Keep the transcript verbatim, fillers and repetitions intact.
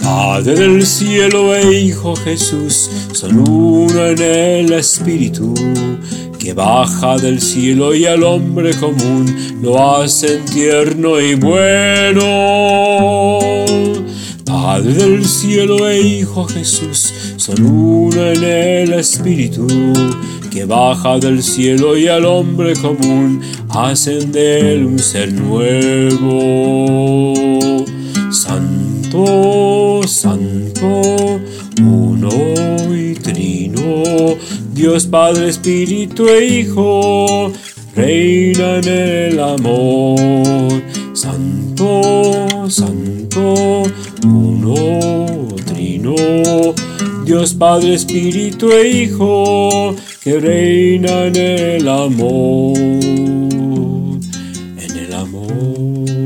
Padre del cielo e Hijo Jesús, son uno en el Espíritu, que baja del cielo y al hombre común lo hacen tierno y bueno. Padre del cielo e Hijo Jesús, son uno en el Espíritu, que baja del cielo y al hombre común hacen de él un ser nuevo. Santo, santo, uno y trino, Dios Padre, Espíritu e Hijo, reina en el amor. Santo, santo, uno, trino, Dios Padre, Espíritu e Hijo, que reina en el amor, en el amor.